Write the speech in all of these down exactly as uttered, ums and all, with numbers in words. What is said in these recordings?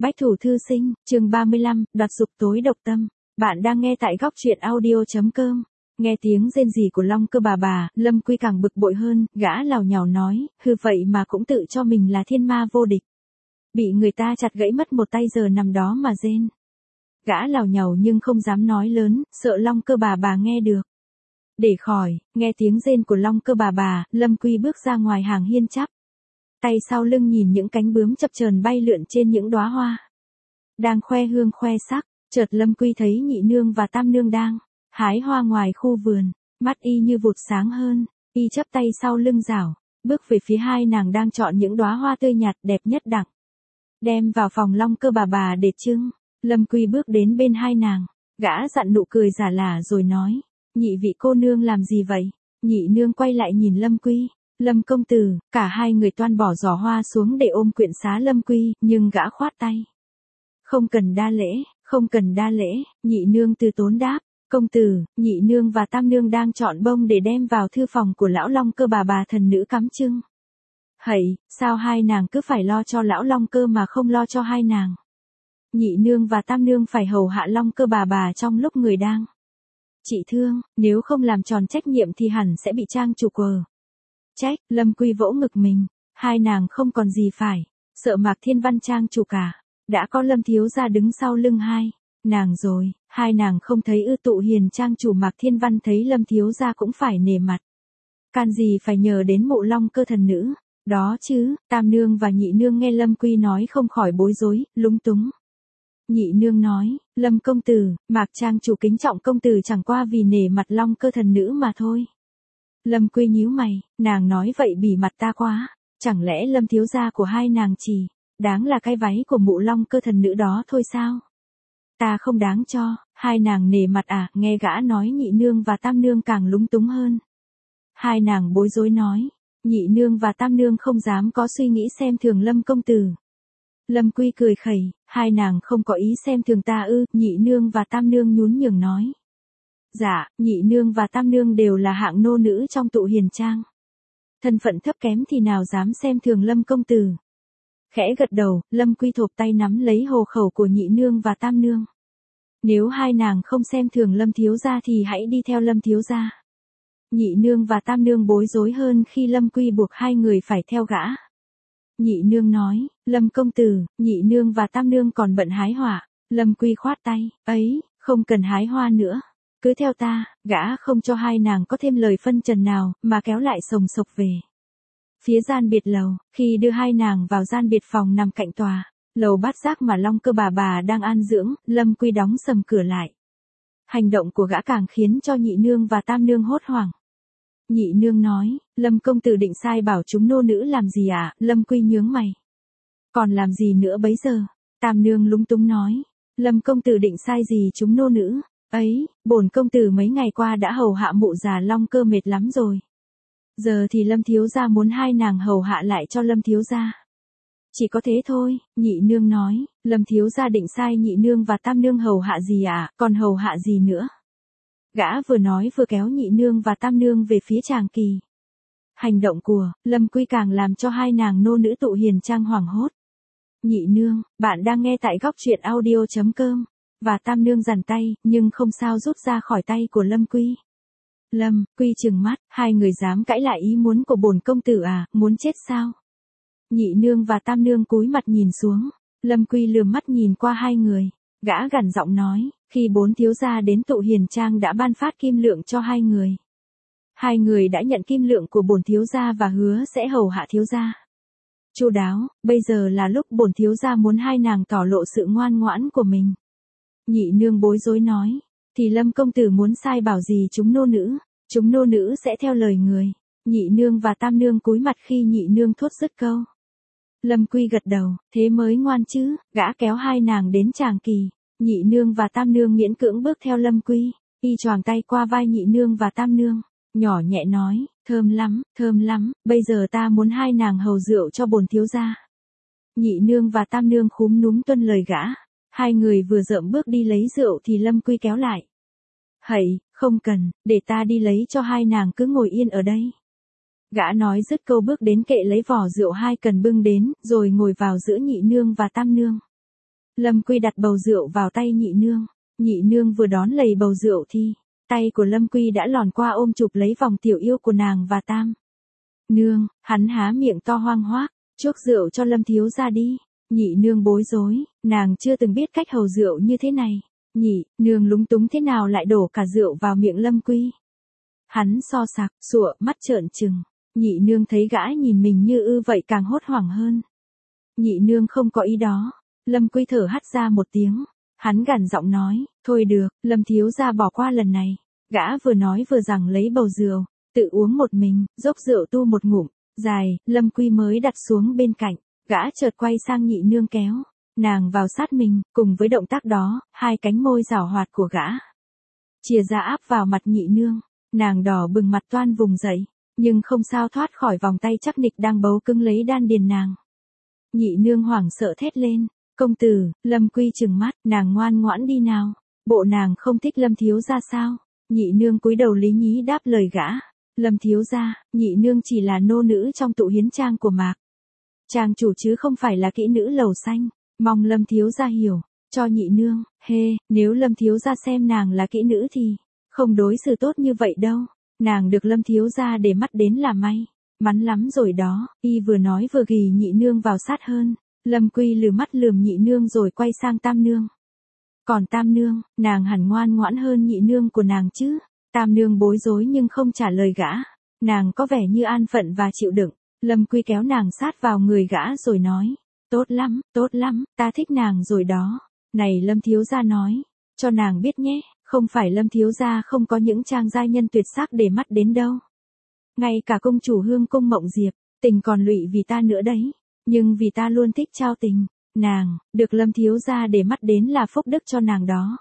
Bách thủ thư sinh, chương ba mươi lăm, đoạt dục tối độc tâm. Bạn đang nghe tại góc truyện audio.com. Nghe tiếng rên rỉ của Long Cơ bà bà, Lâm Quy càng bực bội hơn, gã lào nhào nói, hư vậy mà cũng tự cho mình là thiên ma vô địch. Bị người ta chặt gãy mất một tay giờ nằm đó mà rên. Gã lào nhào nhưng không dám nói lớn, sợ Long Cơ bà bà nghe được. Để khỏi, nghe tiếng rên của Long Cơ bà bà, Lâm Quy bước ra ngoài hàng hiên chắp tay sau lưng nhìn những cánh bướm chập chờn bay lượn trên những đóa hoa. Đang khoe hương khoe sắc, chợt Lâm Quy thấy nhị nương và tam nương đang hái hoa ngoài khu vườn, mắt y như vụt sáng hơn, y chắp tay sau lưng rảo, bước về phía hai nàng đang chọn những đóa hoa tươi nhạt đẹp nhất đặng đem vào phòng Long Cơ bà bà để trưng. Lâm Quy bước đến bên hai nàng, gã dặn nụ cười giả lả rồi nói, nhị vị cô nương làm gì vậy? Nhị nương quay lại nhìn Lâm Quy. Lâm công tử, cả hai người toan bỏ giỏ hoa xuống để ôm quyện xá Lâm Quy, nhưng gã khoát tay. Không cần đa lễ, không cần đa lễ, nhị nương từ tốn đáp, công tử, nhị nương và tam nương đang chọn bông để đem vào thư phòng của lão Long Cơ bà bà thần nữ cắm trưng. Hậy, sao hai nàng cứ phải lo cho lão Long Cơ mà không lo cho hai nàng? Nhị nương và tam nương phải hầu hạ Long Cơ bà bà trong lúc người đang trị thương, nếu không làm tròn trách nhiệm thì hẳn sẽ bị trang chủ quờ trách. Lâm Quy vỗ ngực mình, hai nàng không còn gì phải sợ Mạc Thiên Văn trang chủ cả, đã có Lâm thiếu gia đứng sau lưng hai nàng rồi, hai nàng không thấy ư? Tụ hiền trang chủ Mạc Thiên Văn thấy Lâm thiếu gia cũng phải nể mặt, can gì phải nhờ đến mộ Long Cơ thần nữ đó chứ. Tam nương và nhị nương nghe Lâm Quy nói không khỏi bối rối, lúng túng. Nhị nương nói, Lâm công tử, Mạc trang chủ kính trọng công tử chẳng qua vì nể mặt Long Cơ thần nữ mà thôi. Lâm Quy nhíu mày, nàng nói vậy bỉ mặt ta quá, chẳng lẽ Lâm thiếu gia của hai nàng chỉ đáng là cái váy của mụ Long Cơ thần nữ đó thôi sao? Ta không đáng cho hai nàng nể mặt à? Nghe gã nói nhị nương và tam nương càng lúng túng hơn. Hai nàng bối rối nói, nhị nương và tam nương không dám có suy nghĩ xem thường Lâm công tử. Lâm Quy cười khẩy, hai nàng không có ý xem thường ta ư? Nhị nương và tam nương nhún nhường nói. Dạ, nhị nương và tam nương đều là hạng nô nữ trong tụ hiền trang. Thân phận thấp kém thì nào dám xem thường Lâm công tử. Khẽ gật đầu, Lâm Quy thộp tay nắm lấy hồ khẩu của nhị nương và tam nương. Nếu hai nàng không xem thường Lâm thiếu gia thì hãy đi theo Lâm thiếu gia. Nhị nương và tam nương bối rối hơn khi Lâm Quy buộc hai người phải theo gã. Nhị nương nói, Lâm công tử, nhị nương và tam nương còn bận hái hoa. Lâm Quy khoát tay, ấy, không cần hái hoa nữa. Cứ theo ta. Gã không cho hai nàng có thêm lời phân trần nào, mà kéo lại sồng sộc về phía gian biệt lầu. Khi đưa hai nàng vào gian biệt phòng nằm cạnh tòa lầu bát giác mà Long Cơ bà bà đang an dưỡng, Lâm Quy đóng sầm cửa lại. Hành động của gã càng khiến cho nhị nương và tam nương hốt hoảng. Nhị nương nói, Lâm công tử định sai bảo chúng nô nữ làm gì à? Lâm Quy nhướng mày. Còn làm gì nữa bấy giờ? Tam nương lúng túng nói, Lâm công tử định sai gì chúng nô nữ? Ấy, bổn công tử mấy ngày qua đã hầu hạ mụ già Long Cơ mệt lắm rồi. Giờ thì Lâm thiếu gia muốn hai nàng hầu hạ lại cho Lâm thiếu gia. Chỉ có thế thôi. Nhị nương nói, Lâm thiếu gia định sai nhị nương và tam nương hầu hạ gì à? Còn hầu hạ gì nữa? Gã vừa nói vừa kéo nhị nương và tam nương về phía tràng kỳ. Hành động của Lâm Quy càng làm cho hai nàng nô nữ tụ hiền trang hoảng hốt. Nhị nương, bạn đang nghe tại góc truyện audio.com. Và tam nương giằng tay, nhưng không sao rút ra khỏi tay của Lâm Quy. Lâm Quy trừng mắt, hai người dám cãi lại ý muốn của bổn công tử à? Muốn chết sao? Nhị nương và tam nương cúi mặt nhìn xuống. Lâm Quy lườm mắt nhìn qua hai người. Gã gằn giọng nói, khi bốn thiếu gia đến tụ hiền trang đã ban phát kim lượng cho hai người. Hai người đã nhận kim lượng của bổn thiếu gia và hứa sẽ hầu hạ thiếu gia chu đáo. Bây giờ là lúc bổn thiếu gia muốn hai nàng tỏ lộ sự ngoan ngoãn của mình. Nhị nương bối rối nói, thì Lâm công tử muốn sai bảo gì chúng nô nữ? Chúng nô nữ sẽ theo lời người. Nhị nương và tam nương cúi mặt khi nhị nương thốt dứt câu. Lâm Quy gật đầu, thế mới ngoan chứ. Gã kéo hai nàng đến tràng kỳ. Nhị nương và tam nương miễn cưỡng bước theo Lâm Quy. Y choàng tay qua vai nhị nương và tam nương, nhỏ nhẹ nói, thơm lắm, thơm lắm, bây giờ ta muốn hai nàng hầu rượu cho bổn thiếu gia. Nhị nương và tam nương khúm núm tuân lời gã. Hai người vừa dợm bước đi lấy rượu thì Lâm Quy kéo lại. Hậy, không cần, để ta đi lấy cho hai nàng cứ ngồi yên ở đây. Gã nói dứt câu bước đến kệ lấy vỏ rượu hai cần bưng đến, rồi ngồi vào giữa nhị nương và tam nương. Lâm Quy đặt bầu rượu vào tay nhị nương. Nhị nương vừa đón lấy bầu rượu thì, tay của Lâm Quy đã lòn qua ôm chụp lấy vòng tiểu yêu của nàng và tam. Nương, hắn há miệng to hoang hoác, chuốc rượu cho Lâm thiếu gia đi. Nhị nương bối rối, nàng chưa từng biết cách hầu rượu như thế này. Nhị, nương lúng túng thế nào lại đổ cả rượu vào miệng Lâm Quy. Hắn so sạc, sụa, mắt trợn trừng. Nhị nương thấy gã nhìn mình như ư vậy càng hốt hoảng hơn. Nhị nương không có ý đó. Lâm Quy thở hắt ra một tiếng. Hắn gằn giọng nói, thôi được, Lâm thiếu gia bỏ qua lần này. Gã vừa nói vừa rằng lấy bầu rượu, tự uống một mình, dốc rượu tu một ngụm, dài, Lâm Quy mới đặt xuống bên cạnh. Gã chợt quay sang nhị nương kéo nàng vào sát mình, cùng với động tác đó, hai cánh môi giảo hoạt của gã chìa ra áp vào mặt nhị nương. Nàng đỏ bừng mặt toan vùng dậy, nhưng không sao thoát khỏi vòng tay chắc nịch đang bấu cứng lấy đan điền nàng. Nhị nương hoảng sợ thét lên, công tử. Lâm Quy trừng mắt, nàng ngoan ngoãn đi nào, bộ nàng không thích Lâm thiếu gia sao? Nhị nương cúi đầu lý nhí đáp lời gã, Lâm thiếu gia, nhị nương chỉ là nô nữ trong tụ hiến trang của Mạc trang chủ chứ không phải là kỹ nữ lầu xanh, mong Lâm thiếu gia hiểu. Cho nhị nương, hê, nếu Lâm thiếu gia xem nàng là kỹ nữ thì không đối xử tốt như vậy đâu. Nàng được Lâm thiếu gia để mắt đến là may mắn lắm rồi đó. Y vừa nói vừa ghì nhị nương vào sát hơn. Lâm Quy lừ mắt lườm nhị nương rồi quay sang tam nương. Còn tam nương, nàng hẳn ngoan ngoãn hơn nhị nương của nàng chứ. Tam nương bối rối nhưng không trả lời gã. Nàng có vẻ như an phận và chịu đựng. Lâm Quy kéo nàng sát vào người gã rồi nói, tốt lắm, tốt lắm, ta thích nàng rồi đó. Này Lâm thiếu gia nói, cho nàng biết nhé, không phải Lâm thiếu gia không có những trang giai nhân tuyệt sắc để mắt đến đâu. Ngay cả công chủ Hương cung Mộng Diệp, tình còn lụy vì ta nữa đấy. Nhưng vì ta luôn thích trao tình, nàng, được Lâm thiếu gia để mắt đến là phúc đức cho nàng đó.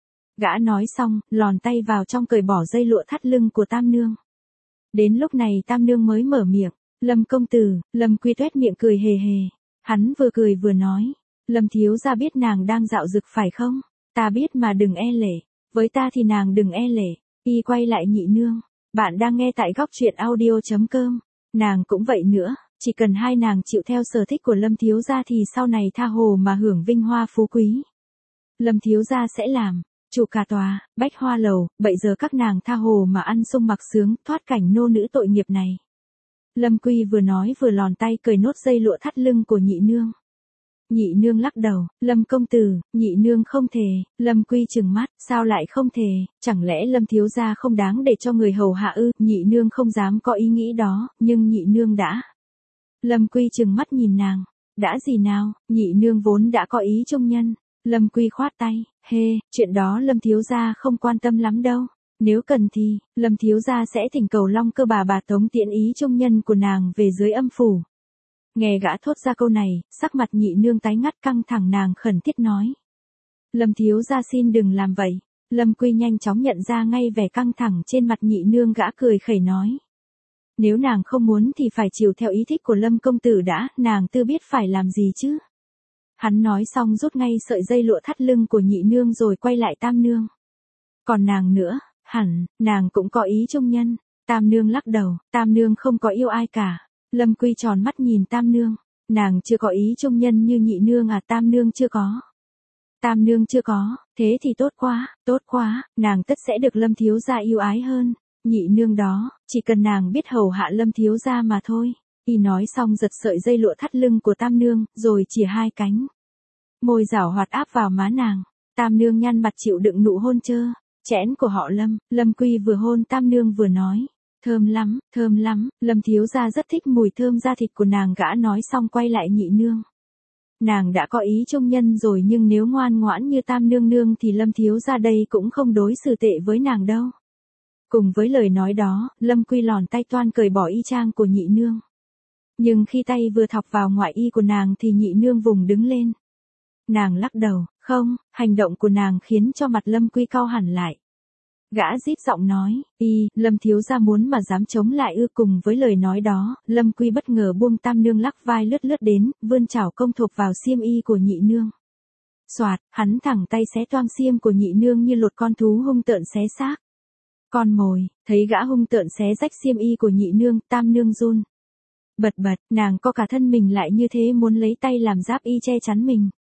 Gã nói xong, lòn tay vào trong cởi bỏ dây lụa thắt lưng của tam nương. Đến lúc này tam nương mới mở miệng, Lâm công tử. Lâm Quy tuét miệng cười hề hề. Hắn vừa cười vừa nói, Lâm thiếu gia biết nàng đang dạo dực phải không? Ta biết mà đừng e lệ, với ta thì nàng đừng e lệ. Y quay lại nhị nương, bạn đang nghe tại góc truyện audio.com. Nàng cũng vậy nữa, chỉ cần hai nàng chịu theo sở thích của Lâm thiếu gia thì sau này tha hồ mà hưởng vinh hoa phú quý. Lâm thiếu gia sẽ làm chủ cả tòa Bách Hoa lầu, bây giờ các nàng tha hồ mà ăn sung mặc sướng, thoát cảnh nô nữ tội nghiệp này. Lâm Quy vừa nói vừa lòn tay cởi nốt dây lụa thắt lưng của nhị nương. Nhị nương lắc đầu, Lâm công tử, nhị nương không thề. Lâm Quy trừng mắt, sao lại không thề, chẳng lẽ Lâm thiếu gia không đáng để cho người hầu hạ ư? Nhị nương không dám có ý nghĩ đó, nhưng nhị nương đã. Lâm Quy trừng mắt nhìn nàng, đã gì nào? Nhị nương vốn đã có ý trung nhân. Lâm Quy khoát tay, hê, chuyện đó Lâm thiếu gia không quan tâm lắm đâu. Nếu cần thì, Lâm thiếu gia sẽ thỉnh cầu Long Cơ bà bà tống tiễn ý trung nhân của nàng về dưới âm phủ. Nghe gã thốt ra câu này, sắc mặt nhị nương tái ngắt căng thẳng, nàng khẩn thiết nói, Lâm thiếu gia xin đừng làm vậy. Lâm Quy nhanh chóng nhận ra ngay vẻ căng thẳng trên mặt nhị nương, gã cười khẩy nói, nếu nàng không muốn thì phải chịu theo ý thích của Lâm công tử đã, nàng tự biết phải làm gì chứ. Hắn nói xong rút ngay sợi dây lụa thắt lưng của nhị nương rồi quay lại tam nương. Còn nàng nữa, hẳn, nàng cũng có ý trung nhân. Tam nương lắc đầu, tam nương không có yêu ai cả. Lâm Quy tròn mắt nhìn tam nương, nàng chưa có ý trung nhân như nhị nương à? Tam nương chưa có. Tam nương chưa có, thế thì tốt quá, tốt quá, nàng tất sẽ được Lâm thiếu gia yêu ái hơn. Nhị nương đó, chỉ cần nàng biết hầu hạ Lâm thiếu gia mà thôi. Y nói xong giật sợi dây lụa thắt lưng của tam nương, rồi chìa hai cánh môi giảo hoạt áp vào má nàng. Tam nương nhăn mặt chịu đựng nụ hôn trơ chẽn của họ Lâm. Lâm Quy vừa hôn tam nương vừa nói, thơm lắm, thơm lắm, Lâm thiếu gia rất thích mùi thơm da thịt của nàng. Gã nói xong quay lại nhị nương, nàng đã có ý trung nhân rồi, nhưng nếu ngoan ngoãn như tam nương nương thì Lâm thiếu gia đây cũng không đối xử tệ với nàng đâu. Cùng với lời nói đó, Lâm Quy lòn tay toan cởi bỏ y trang của nhị nương. Nhưng khi tay vừa thọc vào ngoại y của nàng thì nhị nương vùng đứng lên. Nàng lắc đầu, không, hành động của nàng khiến cho mặt Lâm Quy cau hẳn lại. Gã rít giọng nói, y, Lâm thiếu gia muốn mà dám chống lại ư? Cùng với lời nói đó, Lâm Quy bất ngờ buông tam nương lắc vai lướt lướt đến, vươn chảo công thộp vào xiêm y của nhị nương. Soạt, hắn thẳng tay xé toang xiêm của nhị nương như lột con thú hung tợn xé xác. Con mồi, thấy gã hung tợn xé rách xiêm y của nhị nương, tam nương run bật bật, nàng co cả thân mình lại như thế muốn lấy tay làm giáp y che chắn mình.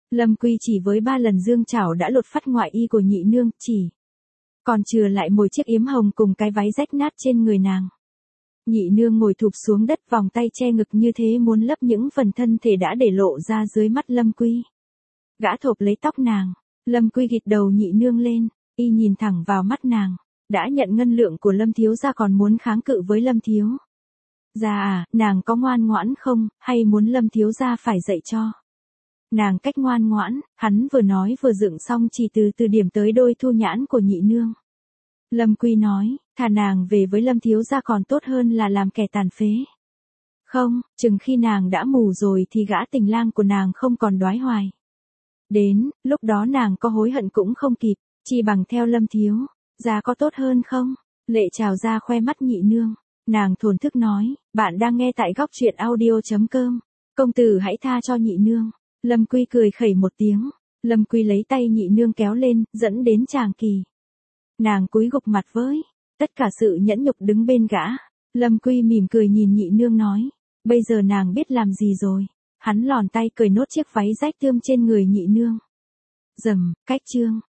Lâm Quy chỉ với ba lần dương chảo đã lột phát ngoại y của nhị nương, chỉ còn chừa lại một chiếc yếm hồng cùng cái váy rách nát trên người nàng. Nhị nương ngồi thụp xuống đất, vòng tay che ngực như thế muốn lấp những phần thân thể đã để lộ ra dưới mắt Lâm Quy. Gã thộp lấy tóc nàng, Lâm Quy gịt đầu nhị nương lên, y nhìn thẳng vào mắt nàng. Đã nhận ngân lượng của Lâm thiếu gia còn muốn kháng cự với Lâm thiếu gia à, nàng có ngoan ngoãn không, hay muốn Lâm thiếu gia phải dạy cho nàng cách ngoan ngoãn? Hắn vừa nói vừa dựng xong chỉ từ từ điểm tới đôi thu nhãn của nhị nương. Lâm Quy nói, thà nàng về với Lâm thiếu gia còn tốt hơn là làm kẻ tàn phế. Không, chừng khi nàng đã mù rồi thì gã tình lang của nàng không còn đoái hoài đến, lúc đó nàng có hối hận cũng không kịp, chỉ bằng theo Lâm thiếu gia có tốt hơn không? Lệ trào ra khoe mắt nhị nương, nàng thổn thức nói, bạn đang nghe tại góc truyện audio.com, công tử hãy tha cho nhị nương. Lâm Quy cười khẩy một tiếng, Lâm Quy lấy tay nhị nương kéo lên, dẫn đến tràng kỳ. Nàng cúi gục mặt với tất cả sự nhẫn nhục đứng bên gã. Lâm Quy mỉm cười nhìn nhị nương nói, bây giờ nàng biết làm gì rồi. Hắn lòn tay cởi nốt chiếc váy rách tươm trên người nhị nương. Dầm, cách chương.